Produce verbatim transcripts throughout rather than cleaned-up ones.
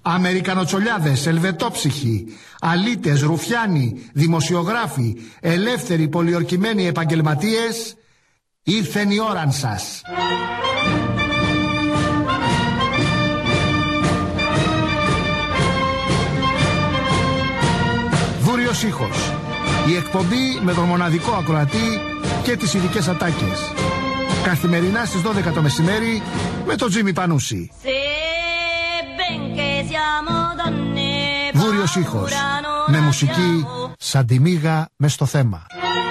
Αμερικανοτσολιάδες, ελβετόψυχοι, αλήτες, ρουφιάνοι, δημοσιογράφοι, ελεύθεροι πολιορκημένοι επαγγελματίες, ήρθεν η ώραν σας. Βούριος ήχος. Η εκπομπή με τον μοναδικό ακροατή και τις ειδικές ατάκες. Καθημερινά στις δώδεκα το μεσημέρι με τον Τζίμι Πανούση. Βούριος ήχος. Με μουσική σαν τη μύγα μες στο θέμα.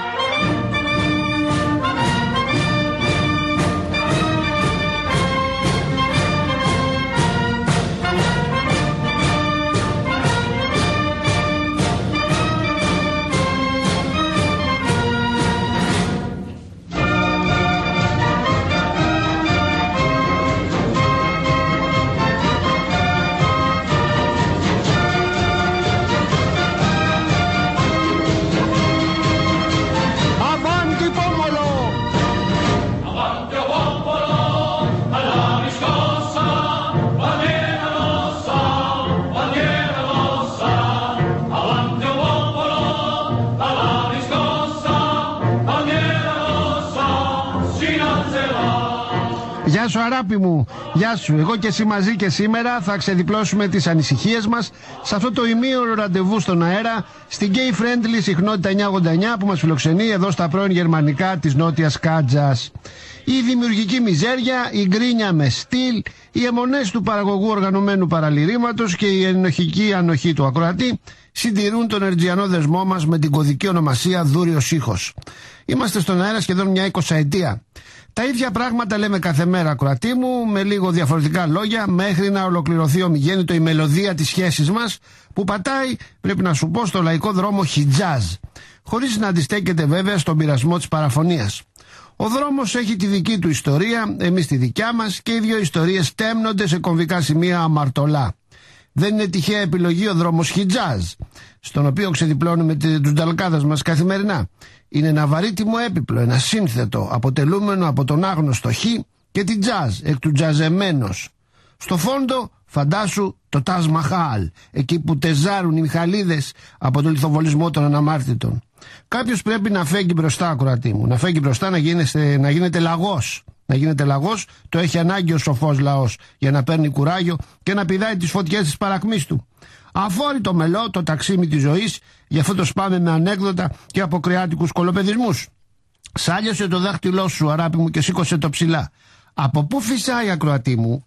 Γεια σου αγάπη μου, γεια σου. Εγώ και εσύ μαζί και σήμερα θα ξεδιπλώσουμε τις ανησυχίες μας σε αυτό το ημίωρο ραντεβού στον αέρα στην Gay Friendly συχνότητα εννιακόσια ογδόντα εννιά που μας φιλοξενεί εδώ στα πρώην γερμανικά της Νότιας Κάτζας. Η δημιουργική μιζέρια, η γκρίνια με στυλ, οι αιμονές του παραγωγού οργανωμένου παραλυρήματος και η ενοχική ανοχή του ακροατή συντηρούν τον ερτζιανό δεσμό μας με την κωδική ονομασία Δούριος ήχος. Είμαστε στον αέρα σχεδόν μια εικοσαετία. Τα ίδια πράγματα λέμε κάθε μέρα, ακροατή μου, με λίγο διαφορετικά λόγια, μέχρι να ολοκληρωθεί ομιγέννητο η μελωδία της σχέσης μας, που πατάει, πρέπει να σου πω, στο λαϊκό δρόμο Χιτζάζ, χωρίς να αντιστέκεται βέβαια στον πειρασμό της παραφωνίας. Ο δρόμος έχει τη δική του ιστορία, εμείς τη δικιά μας, και οι δύο ιστορίες τέμνονται σε κομβικά σημεία αμαρτωλά. Δεν είναι τυχαία επιλογή ο δρόμος Χιτζάζ, στον οποίο ξεδιπλώνουμε τους νταλκάδες μας καθημερινά. Είναι ένα βαρύτιμο έπιπλο, ένα σύνθετο, αποτελούμενο από τον άγνωστο Χ και την τζαζ, εκ του τζαζεμένος. Στο φόντο, φαντάσου το Ταζ Μαχάλ, εκεί που τεζάρουν οι Μιχαλίδες από τον λιθοβολισμό των αναμάρτητων. Κάποιος πρέπει να φέγγει μπροστά, ακροατή μου, να φέγγει μπροστά, να γίνεται, να γίνεται λαγός. Να γίνεται λαγός, το έχει ανάγκη ο σοφός λαός, για να παίρνει κουράγιο και να πηδάει τις φωτιές της παρακμής του. Αφόρητο μελό το ταξίμι της ζωής, γι' αυτό το σπάμε με ανέκδοτα και αποκριάτικους κολοπεδισμούς. Σάλιωσε το δάχτυλό σου, αγάπη μου, και σήκωσε το ψηλά. Από πού φυσάει, ακροατή μου?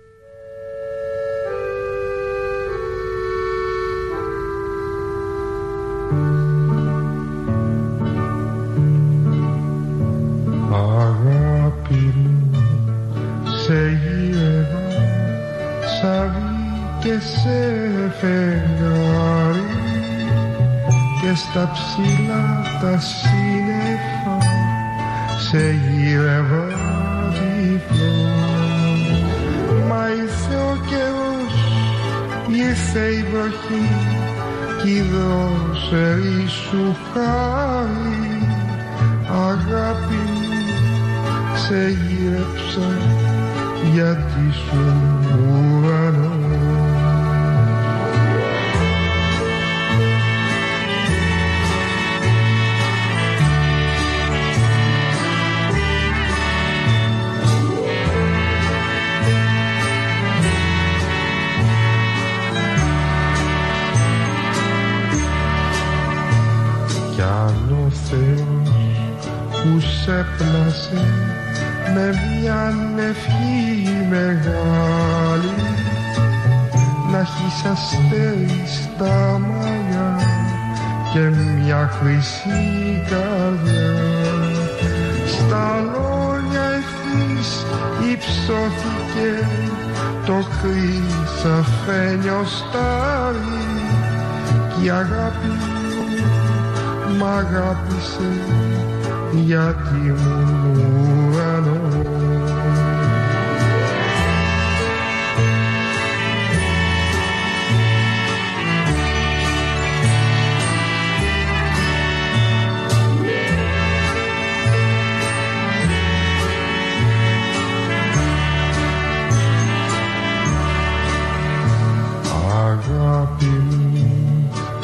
Αγάπη μου, σε γύρευα σαβί και σε φεγγάρι, και στα ψηλά τα σύννεφα σε γύρευα διπλό. Μα ήρθε ο καιρός, ήρθε η βροχή κι δώσε σου χάρη. Αγάπη μου, σε γύρεψα γιατί σου ουρανό. Κι αν ο Θεός που σε πλάσε με μια ευχή μεγάλη, να έχεις αστέρι στα μαλλιά και μια χρυσή καρδιά. Στα λόγια ευθύς υψώθηκε το χρυσαφένιο στάρι, κι η αγάπη μου μ' αγάπησε γιατί ήμουν ουρανό.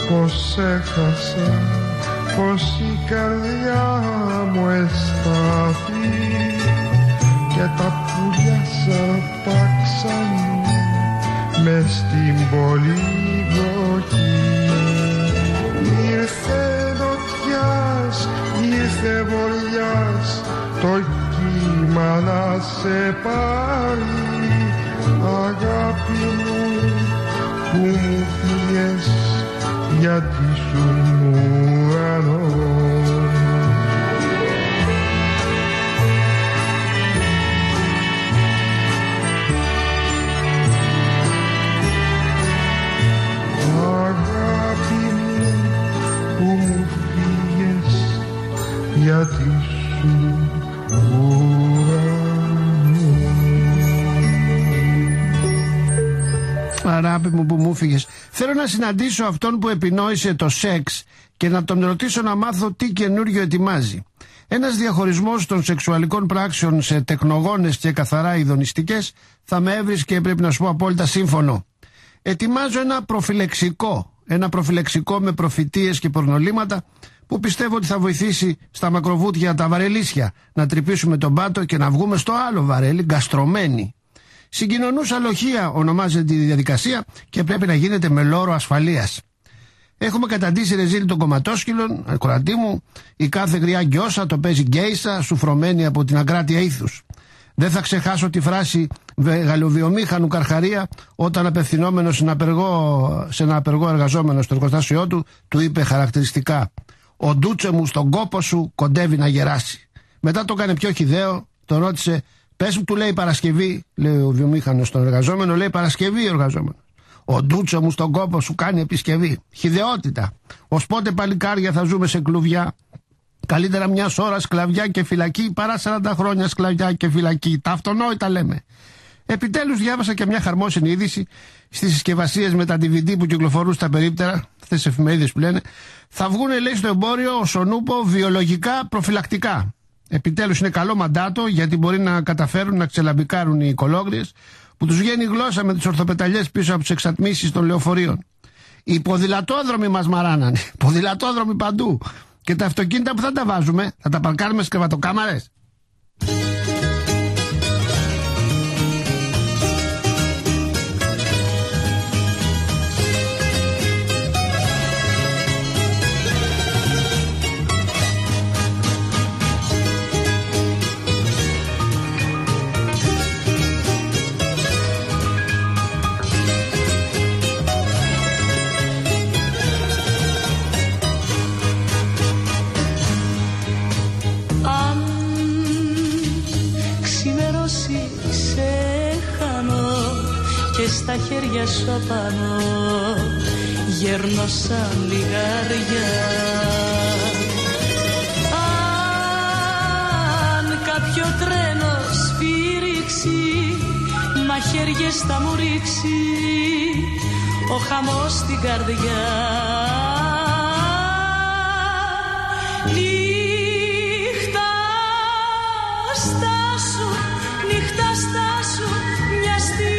πως έχασα, πως η καρδιά μου εστάθη και τα πουλιά σαρπάξαν μες στην πολυδοκή. Ήρθε νοτιάς, ήρθε βοριάς, το κύμα να σε πάρει, αγάπη μου που μου πήγες γιατί σου ουρανό. Αγάπη μου που μου πήγες γιατί σου Αγάπη μου που μου φύγες. Θέλω να συναντήσω αυτόν που επινόησε το σεξ και να τον ρωτήσω να μάθω τι καινούριο ετοιμάζει. Ένας διαχωρισμός των σεξουαλικών πράξεων σε τεκνογόνες και καθαρά ειδονιστικές θα με έβρισκε, πρέπει να σου πω, απόλυτα σύμφωνο. Ετοιμάζω ένα προφυλεξικό, ένα προφυλεξικό με προφητείες και πορνολήματα που πιστεύω ότι θα βοηθήσει στα μακροβούτια τα βαρελίσια να τρυπήσουμε τον πάτο και να βγούμε στο άλλο βαρέλι γκαστρωμένοι. Συγκοινωνούσα λοχεία ονομάζεται η διαδικασία και πρέπει να γίνεται με λόρο ασφαλείας. Έχουμε καταντήσει ρεζίλ των κομματόσκυλων, κοραντί μου, η κάθε γριά γκιόσα το παίζει γκέισα, σουφρωμένη από την αγκράτεια ήθους. Δεν θα ξεχάσω τη φράση γαλλοβιομήχανου Καρχαρία όταν απευθυνόμενος σε ένα απεργό, σε ένα απεργό εργαζόμενο στο εργοστάσιό του, του είπε χαρακτηριστικά: «Ο ντούτσε μου στον κόπο σου κοντεύει να γεράσει». Μετά το έκανε πιο χυδαίο, τον ρώτησε: «Πες μου», του λέει, «Παρασκευή», λέει ο βιομήχανος στον εργαζόμενο, λέει «Παρασκευή» ο εργαζόμενος. «Ο ντούτσο μου στον κόπο σου κάνει επισκευή». Χυδαιότητα. Ως πότε παλικάρια θα ζούμε σε κλουβιά? Καλύτερα μια ώρα σκλαβιά και φυλακή παρά σαράντα χρόνια σκλαβιά και φυλακή. Τα αυτονόητα λέμε. Επιτέλους διάβασα και μια χαρμόσυνη είδηση στις συσκευασίες με τα ντι βι ντι που κυκλοφορούν στα περίπτερα, αυτές τις εφημερίδες που λένε. Θα βγουν, λέει, στο εμπόριο ο Σονούπο βιολογικά προφυλακτικά. Επιτέλους είναι καλό μαντάτο, γιατί μπορεί να καταφέρουν να ξελαμπικάρουν οι κολόγριες που τους βγαίνει η γλώσσα με τις ορθοπεταλιές πίσω από τις εξατμίσεις των λεωφορείων. Οι ποδηλατόδρομοι μας μαράνανε. Ποδηλατόδρομοι παντού. Και τα αυτοκίνητα που θα τα βάζουμε, θα τα παρκάρουμε στις κρεβατοκάμαρες. Στα χέρια σου απάνω γέρνω σαν λιγάρια. Αν κάποιο τρένο σφύριξει, μαχαίριες θα μου ρίξει ο χαμός στην καρδιά. Νύχτα στάσου, νύχτα στάσου μια στιγμή.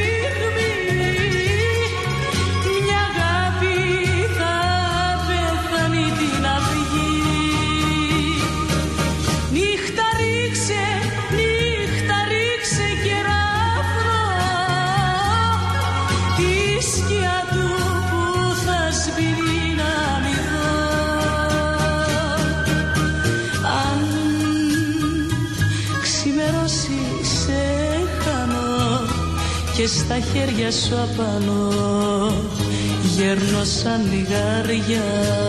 Και στα χέρια σου απάνω γέρνω σαν λιγάρια.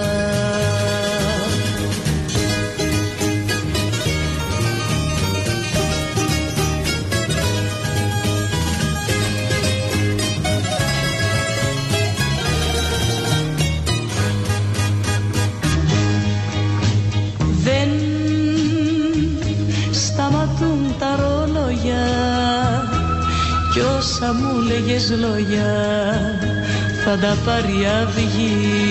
Δεν σταματούν τα ρόλογια κι όσα μου λέγες λόγια θα τα πάρει αυγή.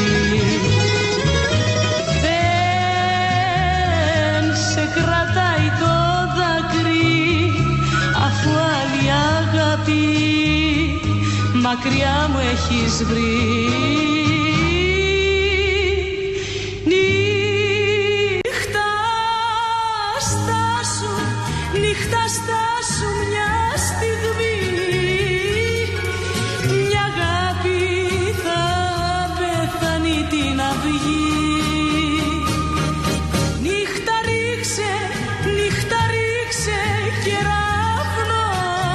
Δεν σε κρατάει το δάκρυ αφού άλλη αγάπη μακριά μου έχεις βρει. στην αυγή. Νύχτα ρίξε, νύχτα ρίξε κεραυνό,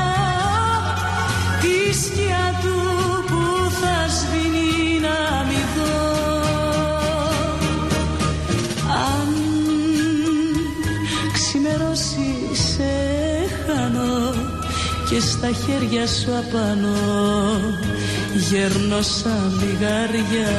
τη σκιά του που θα σβήνει να μη δω. Αν ξημερώσει σε χάνω και στα χέρια σου απάνω γέρνω σαν λιγάρια.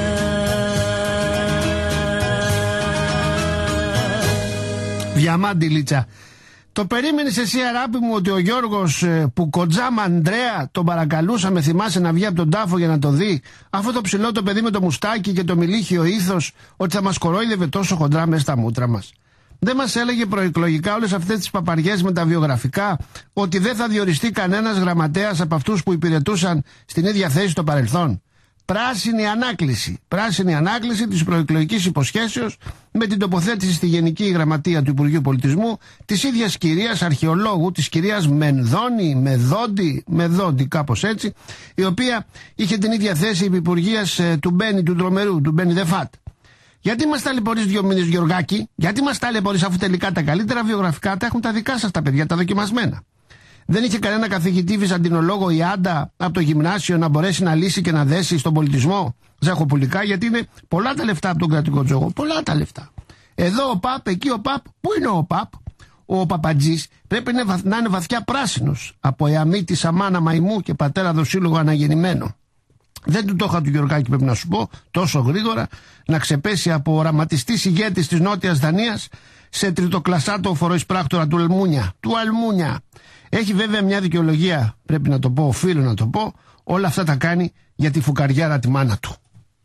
Διαμάντη Λίτσα. Το περίμενες εσύ, αγάπη μου, ότι ο Γιώργος που κοντζάμα Ανδρέα τον παρακαλούσαμε, θυμάσαι, να βγει από τον τάφο για να το δει, αυτό το ψηλό το παιδί με το μουστάκι και το μιλίχιο ήθος, ότι θα μας κορόιδευε τόσο χοντρά μέσα στα μούτρα μας? Δεν μας έλεγε προεκλογικά όλες αυτές τις παπαριές με τα βιογραφικά, ότι δεν θα διοριστεί κανένας γραμματέας από αυτούς που υπηρετούσαν στην ίδια θέση στο παρελθόν? Πράσινη ανάκληση. Πράσινη ανάκληση της προεκλογικής υποσχέσεως με την τοποθέτηση στη Γενική Γραμματεία του Υπουργείου Πολιτισμού της ίδιας κυρίας αρχαιολόγου, της κυρίας Μενδώνη, Μεδόντη, Μεδόντη κάπως έτσι, η οποία είχε την ίδια θέση υπουργείας ε, του Μπένι του Τρομερού, του Μπένι Δεφάτ. Γιατί μας ταλαιπωρείς δύο μήνες, Γεωργάκη? Γιατί μας ταλαιπωρείς, αφού τελικά τα καλύτερα βιογραφικά τα έχουν τα δικά σας τα παιδιά, τα δοκιμασμένα? Δεν είχε κανένα καθηγητή βυζαντινολόγο η Άντα από το γυμνάσιο να μπορέσει να λύσει και να δέσει στον πολιτισμό ζαχοπουλικά? Γιατί είναι πολλά τα λεφτά από τον κρατικό τζόγο. Πολλά τα λεφτά. Εδώ ο ΠΑΠ, εκεί ο ΠΑΠ. Πού είναι ο ΠΑΠ? Ο Παπατζής πρέπει να είναι βαθιά πράσινος, από εαμίτη Σαμάνα Μαϊμού και πατέρα δοσύλλογο αναγεννημένο. Δεν του το είχα του Γεωργάκη, πρέπει να σου πω, τόσο γρήγορα να ξεπέσει από οραματιστής ηγέτης της Νότιας Δανίας σε τριτοκλασάτο φοροεισπράκτορα του Αλμούνια. Του Αλμούνια. Έχει βέβαια μια δικαιολογία, πρέπει να το πω, οφείλω να το πω. Όλα αυτά τα κάνει για τη φουκαριάρα τη μάνα του.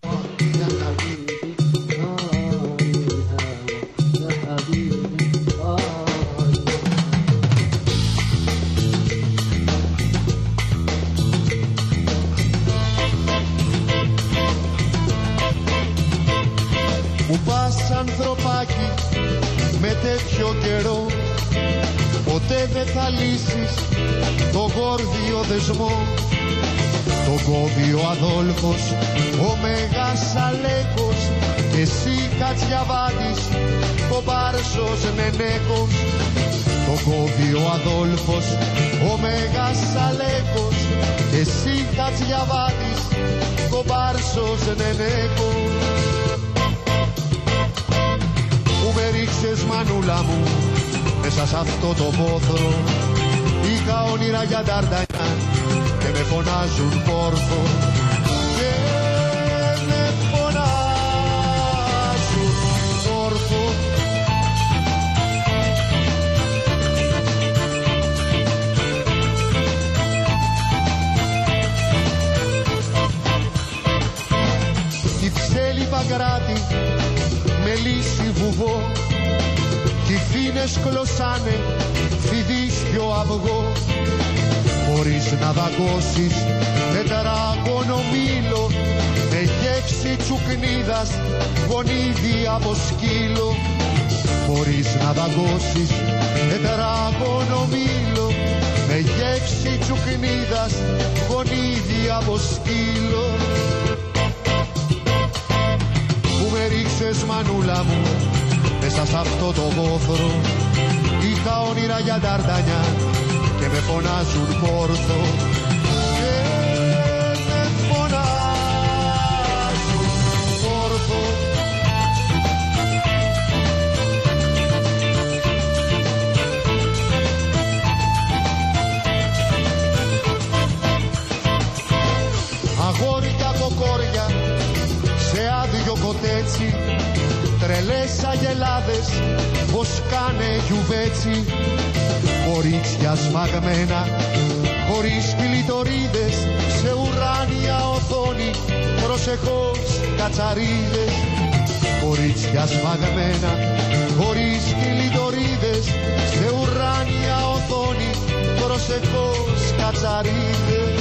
Που πας ανθρωπάκι με τέτοιο καιρό, ποτέ δεν θα λύσεις το γόρδιο δεσμό. Το κόβει ο Αδόλφος, ο Μέγας Αλέκος, και εσύ Κατσιαβάτης, ο Μπάρσος Νενέκος. Το κόβει ο Αδόλφος, ο Μέγας Αλέκος, και εσύ Κατσιαβάτης, ο Μπάρσος Νενέκος. Που με ρίξες, μανούλα μου, μέσα σ' αυτό το πόθρο. Είχα όνειρα για Νταρντανιά και με φωνάζουν Πόρθο. Και με φωνάζουν Πόρθο. Κυψέλη Παγκράτη με λύση βουβό, κι οι φίνες κλωσάνε φιδίσιο αυγό. Μπορείς να δαγκώσεις τετράγωνο μήλο, με γεύση τσουκνίδας γονίδι από σκύλο. Μπορείς να δαγκώσεις τετράγωνο μήλο, με γεύση τσουκνίδας γονίδι από σκύλο. Που με ρίξες, μανούλα μου, μέσα σ' αυτό το βόθρο. Είχα όνειρα για Νταρντανιά και με φωνάζουν Πόρθο. Και με φωνάζουν Πόρθο. Αγόρια κοκόρια σε άδειο κοτέτσι, τρελές αγελάδες πως κάνε γιουβέτσι. Κορίτσια σμαγμένα χωρίς κλειτορίδες, σε ουράνια οθόνη προσεχώς κατσαρίδες. Κορίτσια σμαγμένα χωρίς κλειτορίδες, σε ουράνια οθόνη προσεχώς κατσαρίδες.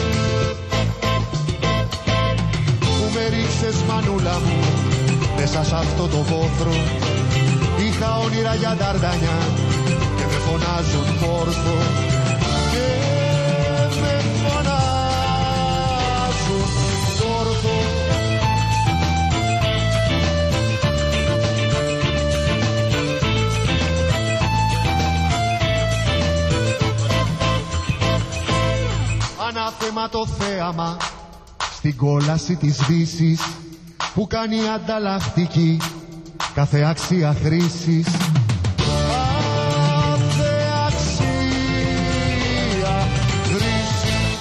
Που με ρίξες, μανούλα μου, μέσα σ' αυτό το βόθρο. Είχα όνειρα για Νταρντανιά και με φωνάζουν Πόρθο. Και με φωνάζουν Πόρθο. γράμμα στην κόλαση της δύσης που κάνει ανταλλακτική κάθε αξία χρήσης. Κάθε αξία χρήσης.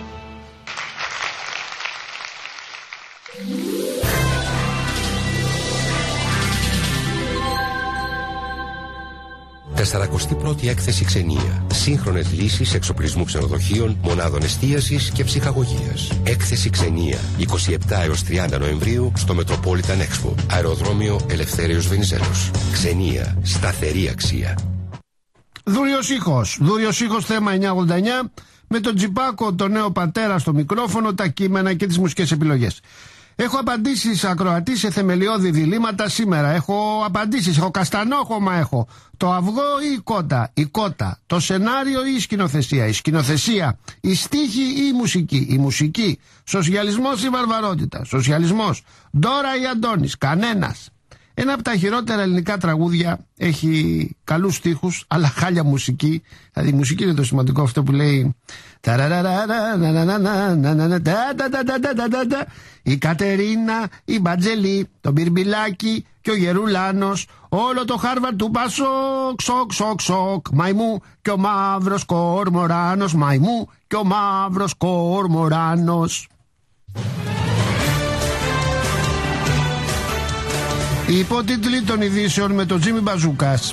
σαρακοστή πρώτη έκθεση Ξενία. Σύγχρονες λύσεις εξοπλισμού ξενοδοχείων, μονάδων εστίασης και ψυχαγωγίας. Έκθεση Ξενία. είκοσι επτά έως τριάντα Νοεμβρίου στο Metropolitan Expo. Αεροδρόμιο Ελευθέριος Βενιζέλος. Ξενία. Σταθερή αξία. Δούριος ήχος. Δούριος ήχος, θέμα εννιακόσια ογδόντα εννιά. Με τον Τζιπάκο, τον νέο πατέρα στο μικρόφωνο, τα κείμενα και τις μουσικές επιλογές. Έχω απαντήσεις ακροατή σε θεμελιώδη διλήμματα σήμερα. Έχω απαντήσεις. Έχω καστανόχωμα. Έχω το αυγό ή η κότα. Η κότα. Το σενάριο ή η σκηνοθεσία. Η σκηνοθεσία. Η στίχη ή η μουσική. Η μουσική. Σοσιαλισμός ή βαρβαρότητα. Σοσιαλισμός. Ντόρα ή Αντώνης. Κανένας. Ένα από τα χειρότερα ελληνικά τραγούδια, έχει καλούς στίχους, αλλά χάλια μουσική. Δηλαδή η μουσική είναι το σημαντικό, αυτό που λέει η Κατερίνα, η Μπατζελή, το Μπιρμπιλάκι και ο Γερουλάνος, όλο το Χάρβαρντ του Πασόκ, σοκ, σοκ, σοκ, μαϊμού και ο μαύρος κορμοράνος, μαϊμού και ο μαύρος κορμοράνος. Οι υπότιτλοι των ειδήσεων με τον Τζίμι Μπαζούκας.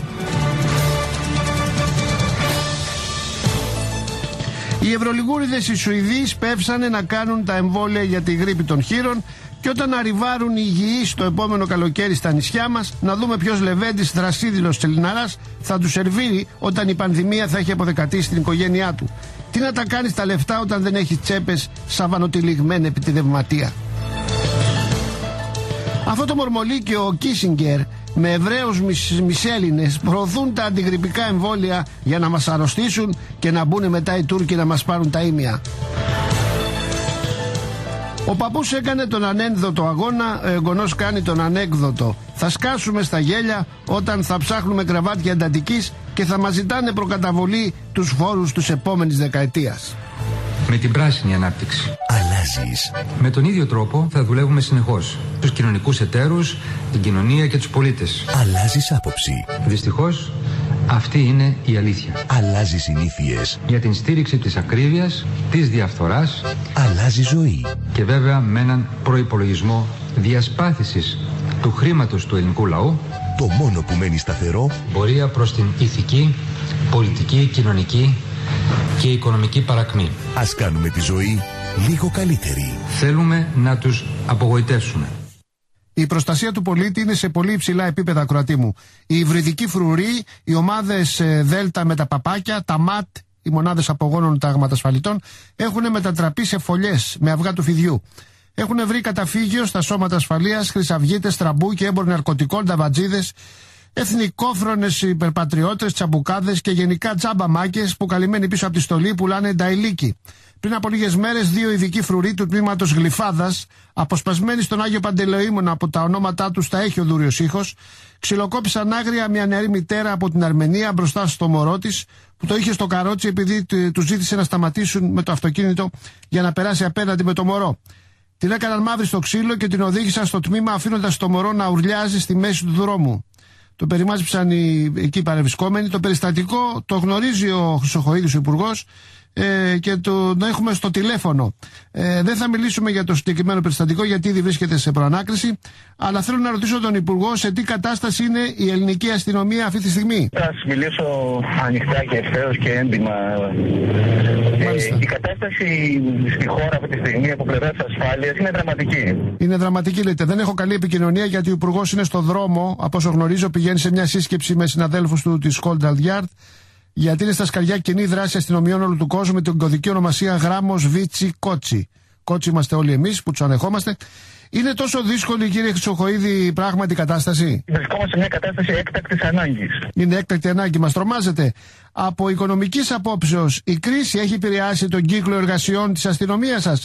Οι ευρωλιγούριδες οι Σουηδοί σπεύσανε να κάνουν τα εμβόλια για τη γρίπη των χείρων και όταν arrivάρουν οι υγιείς το επόμενο καλοκαίρι στα νησιά μας, να δούμε ποιος λεβέντης θρασίδηλος τσελιναράς θα του σερβίρει όταν η πανδημία θα έχει αποδεκατήσει την οικογένειά του. Τι να τα κάνεις τα λεφτά όταν δεν έχει τσέπες σαβανοτυλιγμένα επί τη δευματία. Αυτό το μορμολί και ο Κίσιγκερ με Εβραίους μισέλληνες προωθούν τα αντιγρυπικά εμβόλια για να μας αρρωστήσουν και να μπουν μετά οι Τούρκοι να μας πάρουν τα ίμια. Ο παππούς έκανε τον ανένδοτο αγώνα, ο εγγονός κάνει τον ανέκδοτο. Θα σκάσουμε στα γέλια όταν θα ψάχνουμε κρεβάτια εντατικής και θα μας ζητάνε προκαταβολή τους φόρους τους επόμενης δεκαετίας. Με την πράσινη ανάπτυξη αλλάζεις. Με τον ίδιο τρόπο θα δουλεύουμε συνεχώς. Τους κοινωνικούς εταίρους, την κοινωνία και τους πολίτες. Αλλάζεις άποψη. Δυστυχώς, αυτή είναι η αλήθεια. Αλλάζεις συνήθειες. Για την στήριξη της ακρίβειας, της διαφθοράς. Αλλάζει ζωή. Και βέβαια με έναν προϋπολογισμό διασπάθησης του χρήματος του ελληνικού λαού. Το μόνο που μένει σταθερό. Πορεία προς την ηθική, πολιτική, κοινωνική και οικονομική παρακμή. Ας κάνουμε τη ζωή λίγο καλύτερη. Θέλουμε να τους απογοητεύσουμε. Η προστασία του πολίτη είναι σε πολύ υψηλά επίπεδα, ακροατή μου. Οι υβριδικοί φρουροί, οι ομάδες ε, Δέλτα με τα παπάκια, τα ΜΑΤ, οι μονάδες απογόνων τάγματασφαλιτών, έχουν μετατραπεί σε φωλιές με αυγά του φιδιού. Έχουν βρει καταφύγιο στα σώματα ασφαλείας, χρυσαυγίτες, τραμπού και έμποροι ναρκωτικών, ταβατζίδες, εθνικόφρονες υπερπατριώτες, τσαμπουκάδες και γενικά τζάμπαμάκες που καλυμμένοι πίσω από τη στολή πουλάνε νταϊλίκι. Πριν από λίγες μέρες, δύο ειδικοί φρουροί του τμήματος Γλυφάδας, αποσπασμένοι στον Άγιο Παντελεήμονα από τα ονόματά τους τα έχει ο Δούριος ήχος, ξυλοκόπησαν άγρια μια νεαρή μητέρα από την Αρμενία μπροστά στο μωρό της, που το είχε στο καρότσι επειδή του ζήτησε να σταματήσουν με το αυτοκίνητο για να περάσει απέναντι με το μωρό. Την έκαναν μαύρη στο ξύλο και την οδήγησαν στο τμήμα αφήνοντας το μωρό να ουρλιάζει στη μέση του δρόμου. Το περιμάζεψαν οι εκεί παρευρισκόμενοι. Το περιστατικό το γνωρίζει ο Χρυσοχοΐδης, ο Υπουργός, ε, και το, το έχουμε στο τηλέφωνο. Ε, δεν θα μιλήσουμε για το συγκεκριμένο περιστατικό γιατί ήδη βρίσκεται σε προανάκριση, αλλά θέλω να ρωτήσω τον Υπουργό σε τι κατάσταση είναι η ελληνική αστυνομία αυτή τη στιγμή. Θα σας μιλήσω ανοιχτά και ευθέως και έντιμα. Ε, η κατάσταση στη χώρα αυτή τη στιγμή από πλευράς ασφάλειας είναι δραματική. Είναι δραματική, λέτε. Δεν έχω καλή επικοινωνία γιατί ο Υπουργός είναι στο δρόμο. Από όσο γνωρίζω, πηγαίνει σε μια σύσκεψη με συναδέλφους του της Scotland Yard. Γιατί είναι στα σκαριά κοινή δράση αστυνομιών όλου του κόσμου με την κωδική ονομασία Γράμμος Βίτσι Κότσι. Κότσι είμαστε όλοι εμείς που τους ανεχόμαστε. Είναι τόσο δύσκολη, κύριε Χρυσοχοΐδη, πράγματι η κατάσταση? Βρισκόμαστε σε μια κατάσταση έκτακτης ανάγκης. Είναι έκτακτη ανάγκη, μας τρομάζεται. Από οικονομικής απόψεως, η κρίση έχει επηρεάσει τον κύκλο εργασιών της αστυνομίας σας?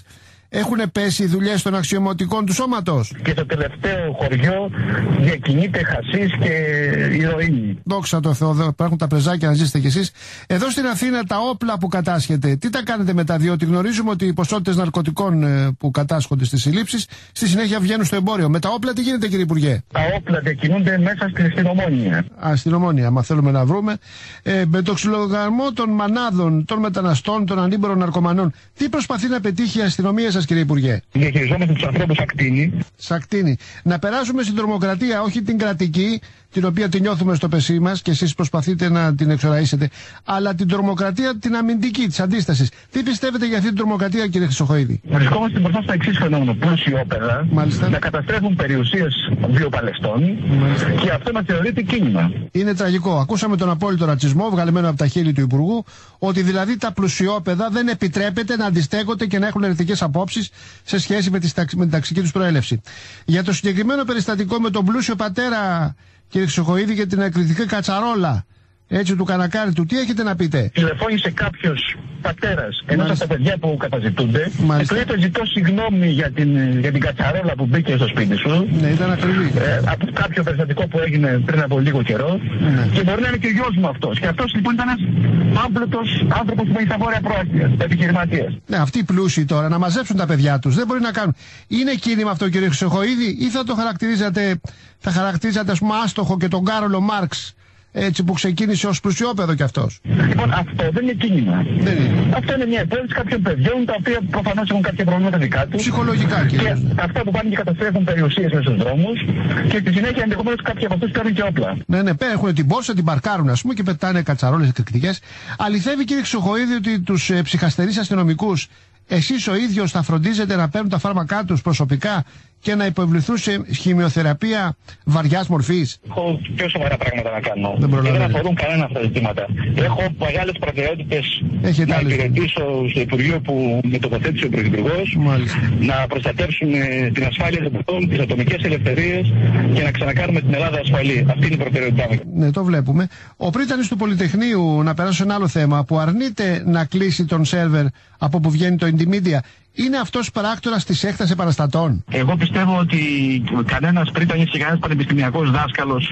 έχουν πέσει οι δουλειές των αξιωματικών του σώματος. Και στο τελευταίο χωριό διακινείται χασίς και ηρωίνη. Δόξα τω Θεώ, υπάρχουν τα πρεζάκια να ζήσετε κι εσείς. Εδώ στην Αθήνα τα όπλα που κατάσχετε, τι τα κάνετε μετά, διότι γνωρίζουμε ότι οι ποσότητες ναρκωτικών που κατάσχονται στις συλλήψεις στη συνέχεια βγαίνουν στο εμπόριο. Με τα όπλα τι γίνεται, κύριε Υπουργέ? Τα όπλα διακινούνται μέσα στην Ομόνια. Α, στην Ομόνια, άμα θέλουμε να βρούμε. Ε, με το ξυλογαρμό των μανάδων, των μεταναστών, των ανήμπορων ναρκωμανών, τι προσπαθεί να πετύχει η αστυνομία σας, κύριε Υπουργέ? Διαχειριζόμαστε τους ανθρώπους ακτίνη. Σακτίνη. Να περάσουμε στην τρομοκρατία, όχι την κρατική, την οποία την νιώθουμε στο πεσί μας και εσείς προσπαθείτε να την εξοραίσετε, αλλά την τρομοκρατία την αμυντική, της αντίστασης. Τι πιστεύετε για αυτή την τρομοκρατία, κύριε Χρυσοχοΐδη? Βρισκόμαστε μπροστά στο εξής φαινόμενο. Πλουσιόπεδα να καταστρέφουν περιουσίες βιοπαλαιστών και αυτό να θεωρείται κίνημα. Είναι τραγικό. Ακούσαμε τον απόλυτο ρατσισμό βγαλμένο από τα χείλη του Υπουργού, ότι δηλαδή τα πλουσιόπεδα δεν επιτρέπεται να αντιστέκονται και να έχουν ερετικές απόψεις σε σχέση με, τις, με την ταξική τους προέλευση. Για το συγκεκριμένο περιστατικό με τον πλούσιο πατέρα, κύριε Χρυσοχοΐδη, και την ακριτική κατσαρόλα, έτσι, του κανακάρι του, τι έχετε να πείτε? Τηλεφώνησε κάποιος πατέρας ενός από τα παιδιά που καταζητούνται και του είπε: ζητώ συγγνώμη για την, για την κατσαρόλα που μπήκε στο σπίτι σου. Ναι, ήταν ακριβή. Ε, από κάποιο περιστατικό που έγινε πριν από λίγο καιρό. Ναι. Και μπορεί να είναι και ο γιος μου αυτός. Και αυτός λοιπόν ήταν ένας άμπλωτος άνθρωπος που έχει στα βόρεια πρόαστια, επιχειρηματίας. Ναι, αυτοί οι πλούσιοι τώρα να μαζέψουν τα παιδιά τους δεν μπορεί να κάνουν. Είναι κίνημα αυτό, κύριε Χρυσοχοΐδη, ή θα το χαρακτηρίζατε, θα χαρακτηρίζατε ας πούμε άστοχο και τον Κάρολο Μάρξ, έτσι, που ξεκίνησε ως πλουσιόπεδο κι αυτός? Λοιπόν, αυτό δεν είναι κίνημα. Δεν είναι. Αυτό είναι μια υπόθεση κάποιων παιδιών τα οποία προφανώς έχουν κάποια προβλήματα δικά τους. Ψυχολογικά, κύριε. Και αυτά που πάνε και καταστρέφουν περιουσίες μέσα στους δρόμους και στη συνέχεια ενδεχομένως κάποιοι από αυτούς παίρνουν και όπλα. Ναι, ναι, έχουν την πόρσα, την παρκάρουν ας πούμε και πετάνε κατσαρόλες εκρηκτικές. Αληθεύει, κύριε Χρυσοχοΐδη, ότι τους ε, ψυχαστερείς αστυνομικούς εσείς ο ίδιος θα φροντίζετε να παίρνουν τα φάρμακά τους προσωπικά και να υποβληθούν σε χημειοθεραπεία βαριάς μορφής? Έχω πιο σοβαρά πράγματα να κάνω. Δεν, και δεν αφορούν κανένα αυτά τα ζητήματα. Έχω μεγάλες προτεραιότητες να άλλες... υπηρετήσω στο Υπουργείο που με τοποθέτησε ο Πρωθυπουργός, να προστατεύσουμε την ασφάλεια των πολιτών, τις ατομικές ελευθερίες και να ξανακάνουμε την Ελλάδα ασφαλή. Αυτή είναι η προτεραιότητά μου. Ναι, το βλέπουμε. Ο πρίτανης του Πολυτεχνείου, να περάσω ένα άλλο θέμα, που αρνείται να κλείσει τον σερβερ από που βγαίνει το Indymedia, είναι αυτός πράκτορας της έκτασης επαναστατών? Εγώ πιστεύω ότι κανένας πρίτανης και κανένας πανεπιστημιακός δάσκαλος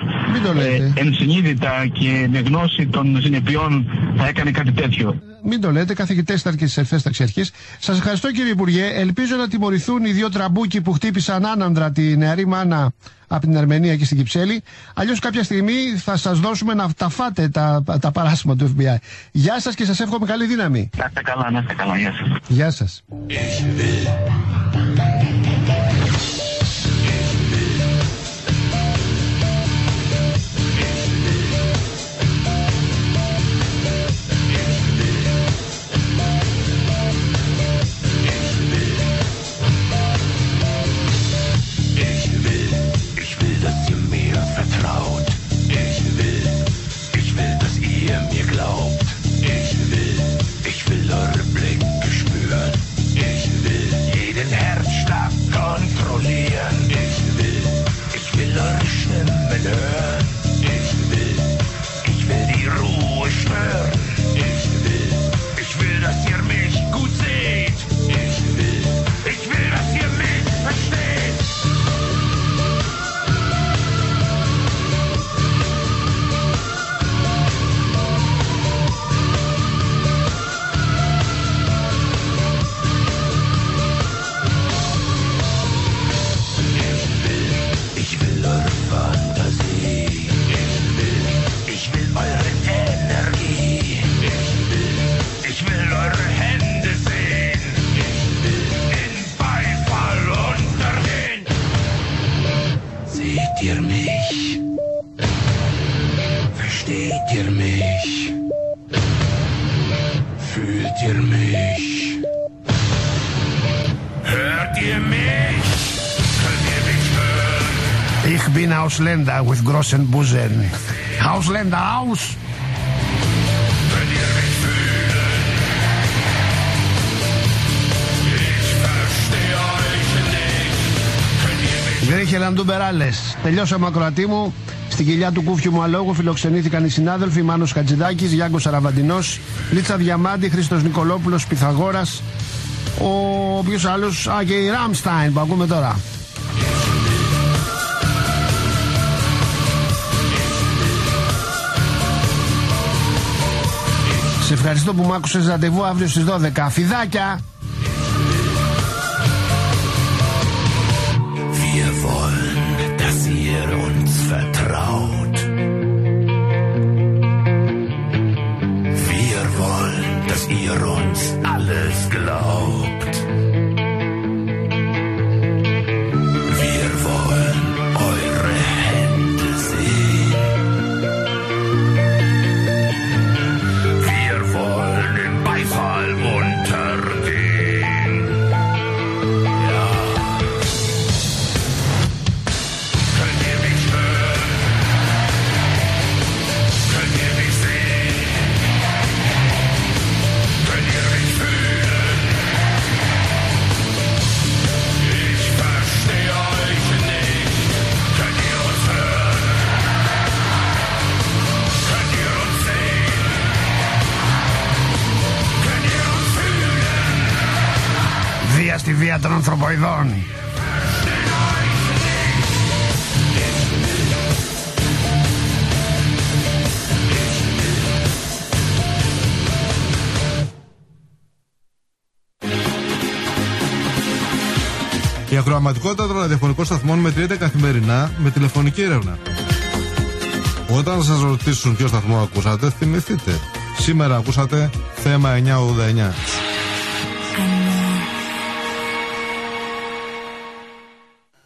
ε, ενσυνείδητα και με γνώση των συνεπειών θα έκανε κάτι τέτοιο. Μην το λέτε, καθηγητές ήταν και στις ελφές ταξιαρχής. Σας ευχαριστώ, κύριε Υπουργέ. Ελπίζω να τιμωρηθούν οι δύο τραμπούκοι που χτύπησαν άνανδρα τη νεαρή μάνα από την Αρμενία και στην Κυψέλη. Αλλιώς κάποια στιγμή θα σας δώσουμε να τα φάτε τα, τα παράσημα του εφ μπι άι. Γεια σας και σας εύχομαι καλή δύναμη. Να είστε καλά, να είστε καλά. Γεια σας. Γεια σας. Ich bin Ausländer with großen Busen. Ausländer aus! Wenn ihr mich fühlen, ich verstehe euch nicht. Wenn ihr mich... Γκρέχε Λαντούμπεράλες. Τελειώσαμε, ακροατή μου. Στην κοιλιά του Κούφιου μου αλόγου φιλοξενήθηκαν οι συνάδελφοι Μάνος Χατζηδάκης, Γιάνγκος Αραβαντινός, Λίτσα Διαμάντη, Χρήστος Νικολόπουλος, Πυθαγόρας, Ο ποιος άλλος? Α, και η Rammstein που ακούμε τώρα. Σε ευχαριστώ που μ' άκουσες. Ραντεβού αύριο στις δώδεκα. Φιδάκια! Wir wollen, dass ihr uns vertraut. Wir wollen, dass ihr uns alles glaubt. Wir wollen eure Hände sehen. Wir wollen im Beifall untergehen. Ja. Könnt ihr mich hören? Könnt ihr mich sehen? Könnt ihr mich fühlen? Ich verstehe euch nicht. Könnt ihr uns hören? Könnt ihr uns sehen? Könnt ihr uns fühlen? Βία στη βία των ανθρωποειδών. Η ακροαματικότητα των ραδιοφωνικών σταθμών μετριέται καθημερινά με τηλεφωνική έρευνα. Όταν σας ρωτήσουν ποιο σταθμό ακούσατε, θυμηθείτε. Σήμερα ακούσατε θέμα εννιακόσια ογδόντα εννιά.